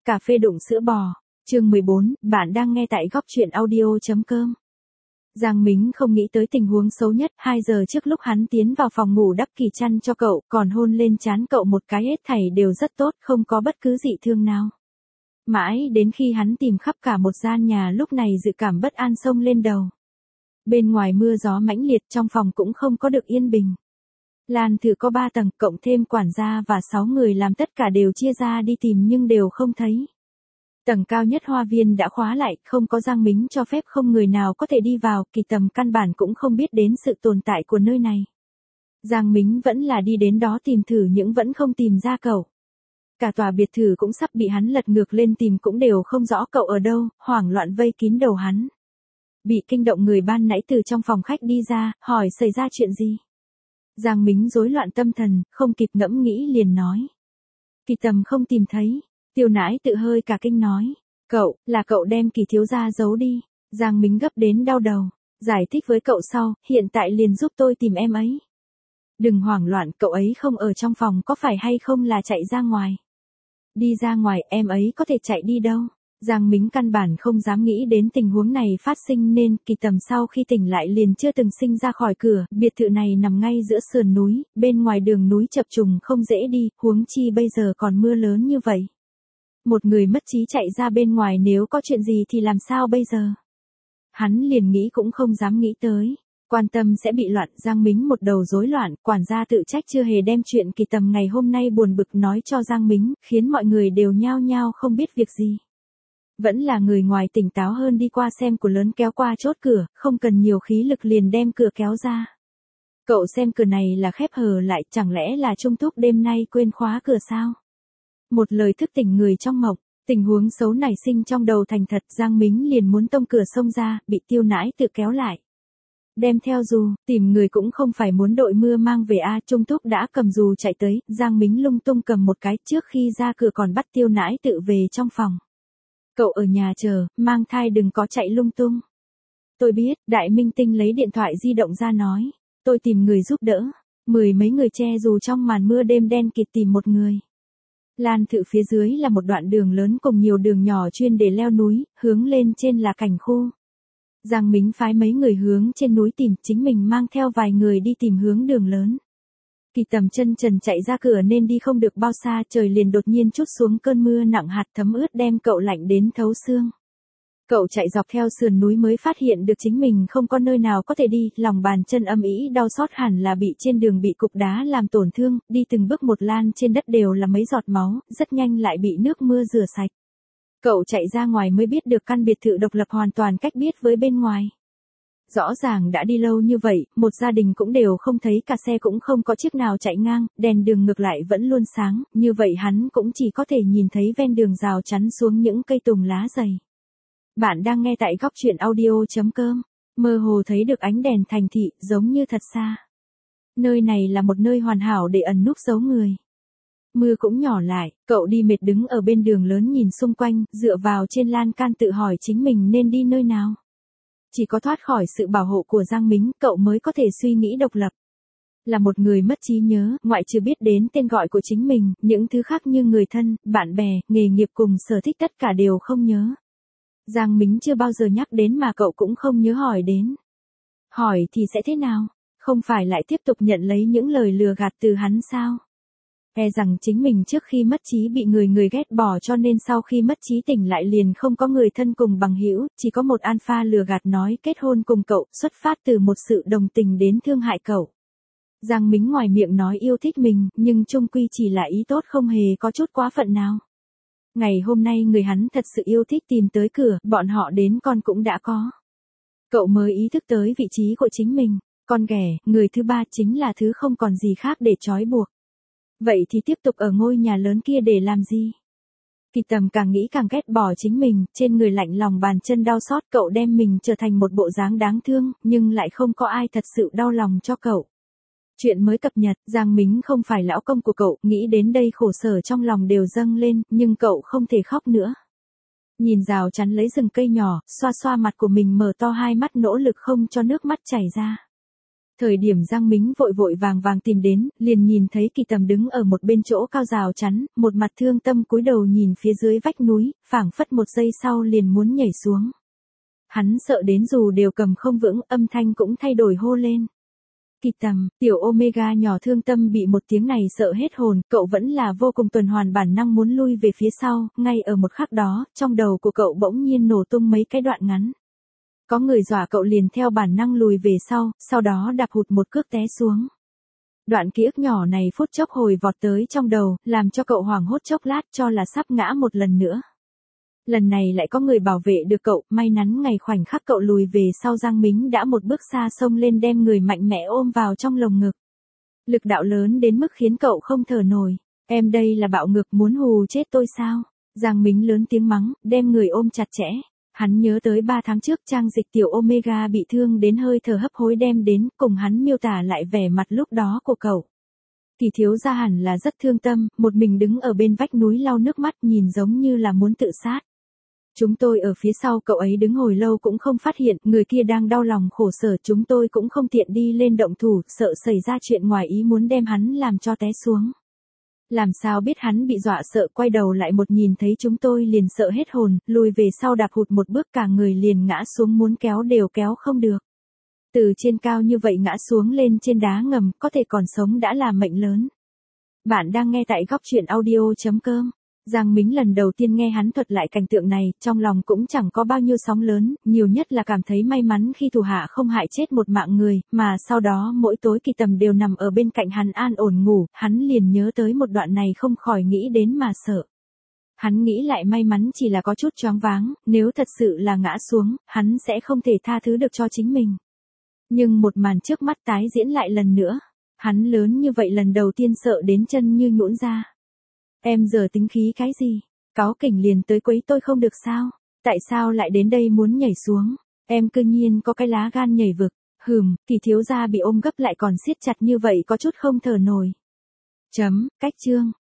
Cà phê đụng sữa bò. Chương 14, bạn đang nghe tại góc truyện audio.com. Giang Mính không nghĩ tới tình huống xấu nhất, 2 giờ trước lúc hắn tiến vào phòng ngủ đắp kỳ chăn cho cậu, còn hôn lên trán cậu một cái, hết thảy đều rất tốt, không có bất cứ dị thương nào. Mãi đến khi hắn tìm khắp cả một gian nhà, lúc này dự cảm bất an xông lên đầu. Bên ngoài mưa gió mãnh liệt, trong phòng cũng không có được yên bình. Lan thử có 3 tầng, cộng thêm quản gia và 6 người làm tất cả đều chia ra đi tìm nhưng đều không thấy. Tầng cao nhất hoa viên đã khóa lại, không có Giang Mính cho phép, không người nào có thể đi vào, Kỳ Tầm căn bản cũng không biết đến sự tồn tại của nơi này. Giang Mính vẫn là đi đến đó tìm thử nhưng vẫn không tìm ra cậu. Cả tòa biệt thự cũng sắp bị hắn lật ngược lên tìm cũng đều không rõ cậu ở đâu, hoảng loạn vây kín đầu hắn. Bị kinh động người ban nãy từ trong phòng khách đi ra, hỏi xảy ra chuyện gì. Giang Mính rối loạn tâm thần, không kịp ngẫm nghĩ liền nói. Kỳ Tầm không tìm thấy. Tiêu Nãi tự hơi cả kinh nói. Là cậu đem Kỳ thiếu gia giấu đi. Giang Mính gấp đến đau đầu. Giải thích với cậu sau, hiện tại liền giúp tôi tìm em ấy. Đừng hoảng loạn, cậu ấy không ở trong phòng, có phải hay không là chạy ra ngoài. Đi ra ngoài, em ấy có thể chạy đi đâu. Giang Mính căn bản không dám nghĩ đến tình huống này phát sinh nên Kỳ Tầm sau khi tỉnh lại liền chưa từng sinh ra khỏi cửa, biệt thự này nằm ngay giữa sườn núi, bên ngoài đường núi chập trùng không dễ đi, huống chi bây giờ còn mưa lớn như vậy. Một người mất trí chạy ra bên ngoài nếu có chuyện gì thì làm sao bây giờ? Hắn liền nghĩ cũng không dám nghĩ tới. Quan tâm sẽ bị loạn, Giang Mính một đầu rối loạn, quản gia tự trách chưa hề đem chuyện Kỳ Tầm ngày hôm nay buồn bực nói cho Giang Mính, khiến mọi người đều nhao nhao không biết việc gì. Vẫn là người ngoài tỉnh táo hơn, đi qua xem cửa lớn kéo qua chốt cửa, không cần nhiều khí lực liền đem cửa kéo ra. Cậu xem cửa này là khép hờ lại, chẳng lẽ là Trung Thúc đêm nay quên khóa cửa sao? Một lời thức tỉnh người trong mộng, tình huống xấu nảy sinh trong đầu thành thật, Giang Mính liền muốn tông cửa xông ra, bị Tiêu Nãi tự kéo lại. Đem theo dù, tìm người cũng không phải muốn đội mưa mang về a. Trung Thúc đã cầm dù chạy tới, Giang Mính lung tung cầm một cái, trước khi ra cửa còn bắt Tiêu Nãi tự về trong phòng. Cậu ở nhà chờ, mang thai đừng có chạy lung tung. Tôi biết, Đại Minh Tinh lấy điện thoại di động ra nói. Tôi tìm người giúp đỡ. 10 mấy người che dù trong màn mưa đêm đen kịt tìm một người. Lan thự phía dưới là một đoạn đường lớn cùng nhiều đường nhỏ chuyên để leo núi, hướng lên trên là cảnh khu. Giang Mính phái mấy người hướng trên núi tìm, chính mình mang theo vài người đi tìm hướng đường lớn. Kỳ Tầm chân trần chạy ra cửa nên đi không được bao xa, trời liền đột nhiên trút xuống cơn mưa nặng hạt thấm ướt đem cậu lạnh đến thấu xương. Cậu chạy dọc theo sườn núi mới phát hiện được chính mình không có nơi nào có thể đi, lòng bàn chân âm ỉ đau xót, hẳn là bị trên đường bị cục đá làm tổn thương, đi từng bước một lan trên đất đều là mấy giọt máu, rất nhanh lại bị nước mưa rửa sạch. Cậu chạy ra ngoài mới biết được căn biệt thự độc lập hoàn toàn cách biệt với bên ngoài. Rõ ràng đã đi lâu như vậy, một gia đình cũng đều không thấy, cả xe cũng không có chiếc nào chạy ngang, đèn đường ngược lại vẫn luôn sáng, như vậy hắn cũng chỉ có thể nhìn thấy ven đường rào chắn xuống những cây tùng lá dày. Bạn đang nghe tại góc truyện audio.com, mơ hồ thấy được ánh đèn thành thị, giống như thật xa. Nơi này là một nơi hoàn hảo để ẩn núp giấu người. Mưa cũng nhỏ lại, cậu đi mệt đứng ở bên đường lớn nhìn xung quanh, dựa vào trên lan can tự hỏi chính mình nên đi nơi nào. Chỉ có thoát khỏi sự bảo hộ của Giang Mính, cậu mới có thể suy nghĩ độc lập. Là một người mất trí nhớ, ngoại trừ biết đến tên gọi của chính mình, những thứ khác như người thân, bạn bè, nghề nghiệp cùng sở thích tất cả đều không nhớ. Giang Mính chưa bao giờ nhắc đến mà cậu cũng không nhớ hỏi đến. Hỏi thì sẽ thế nào? Không phải lại tiếp tục nhận lấy những lời lừa gạt từ hắn sao? E rằng chính mình trước khi mất trí bị người ghét bỏ cho nên sau khi mất trí tỉnh lại liền không có người thân cùng bằng hữu, chỉ có một alpha lừa gạt nói kết hôn cùng cậu, xuất phát từ một sự đồng tình đến thương hại cậu. Giang Mính ngoài miệng nói yêu thích mình, nhưng chung quy chỉ là ý tốt, không hề có chút quá phận nào. Ngày hôm nay người hắn thật sự yêu thích tìm tới cửa, bọn họ đến con cũng đã có. Cậu mới ý thức tới vị trí của chính mình, con ghẻ, người thứ ba chính là thứ không còn gì khác để trói buộc. Vậy thì tiếp tục ở ngôi nhà lớn kia để làm gì? Kỳ Tầm càng nghĩ càng ghét bỏ chính mình, trên người lạnh lòng bàn chân đau xót, cậu đem mình trở thành một bộ dáng đáng thương, nhưng lại không có ai thật sự đau lòng cho cậu. Chuyện mới cập nhật, Giang Mính không phải lão công của cậu, nghĩ đến đây khổ sở trong lòng đều dâng lên, nhưng cậu không thể khóc nữa. Nhìn rào chắn lấy rừng cây nhỏ, xoa xoa mặt của mình, mở to hai mắt nỗ lực không cho nước mắt chảy ra. Thời điểm Giang Mính vội vội vàng vàng tìm đến, liền nhìn thấy Kỳ Tầm đứng ở một bên chỗ cao rào chắn, một mặt thương tâm cúi đầu nhìn phía dưới vách núi, phảng phất một giây sau liền muốn nhảy xuống. Hắn sợ đến dù đều cầm không vững, âm thanh cũng thay đổi hô lên. Kỳ Tầm, tiểu Omega nhỏ thương tâm bị một tiếng này sợ hết hồn, cậu vẫn là vô cùng tuần hoàn bản năng muốn lui về phía sau, ngay ở một khắc đó, trong đầu của cậu bỗng nhiên nổ tung mấy cái đoạn ngắn. Có người dọa cậu liền theo bản năng lùi về sau đó đạp hụt một cước té xuống. Đoạn ký ức nhỏ này phút chốc hồi vọt tới trong đầu, làm cho cậu hoảng hốt chốc lát cho là sắp ngã một lần nữa. Lần này lại có người bảo vệ được cậu, may mắn ngày khoảnh khắc cậu lùi về sau Giang Mính đã một bước xa xông lên đem người mạnh mẽ ôm vào trong lồng ngực. Lực đạo lớn đến mức khiến cậu không thở nổi. Em đây là bạo ngực muốn hù chết tôi sao? Giang Mính lớn tiếng mắng, đem người ôm chặt chẽ. Hắn nhớ tới 3 tháng trước Trang Dịch tiểu Omega bị thương đến hơi thở hấp hối đem đến, cùng hắn miêu tả lại vẻ mặt lúc đó của cậu. Kỳ thiếu gia hẳn là rất thương tâm, một mình đứng ở bên vách núi lau nước mắt nhìn giống như là muốn tự sát. Chúng tôi ở phía sau cậu ấy đứng hồi lâu cũng không phát hiện, người kia đang đau lòng khổ sở, chúng tôi cũng không tiện đi lên động thủ, sợ xảy ra chuyện ngoài ý muốn đem hắn làm cho té xuống. Làm sao biết hắn bị dọa sợ, quay đầu lại một nhìn thấy chúng tôi liền sợ hết hồn, lùi về sau đạp hụt một bước cả người liền ngã xuống, muốn kéo đều kéo không được. Từ trên cao như vậy ngã xuống lên trên đá ngầm, có thể còn sống đã là mệnh lớn. Bạn đang nghe tại góc truyện audio.com. Giang Mính lần đầu tiên nghe hắn thuật lại cảnh tượng này, trong lòng cũng chẳng có bao nhiêu sóng lớn, nhiều nhất là cảm thấy may mắn khi thủ hạ không hại chết một mạng người, mà sau đó mỗi tối Kỳ Tầm đều nằm ở bên cạnh hắn an ổn ngủ, hắn liền nhớ tới một đoạn này không khỏi nghĩ đến mà sợ. Hắn nghĩ lại may mắn chỉ là có chút choáng váng, nếu thật sự là ngã xuống, hắn sẽ không thể tha thứ được cho chính mình. Nhưng một màn trước mắt tái diễn lại lần nữa, hắn lớn như vậy lần đầu tiên sợ đến chân như nhũn ra. Em giờ tính khí cái gì? Cáu kỉnh liền tới quấy tôi không được sao? Tại sao lại đến đây muốn nhảy xuống? Em cư nhiên có cái lá gan nhảy vực. Kỳ thiếu gia bị ôm gấp lại còn siết chặt như vậy có chút không thở nổi. Cách chương.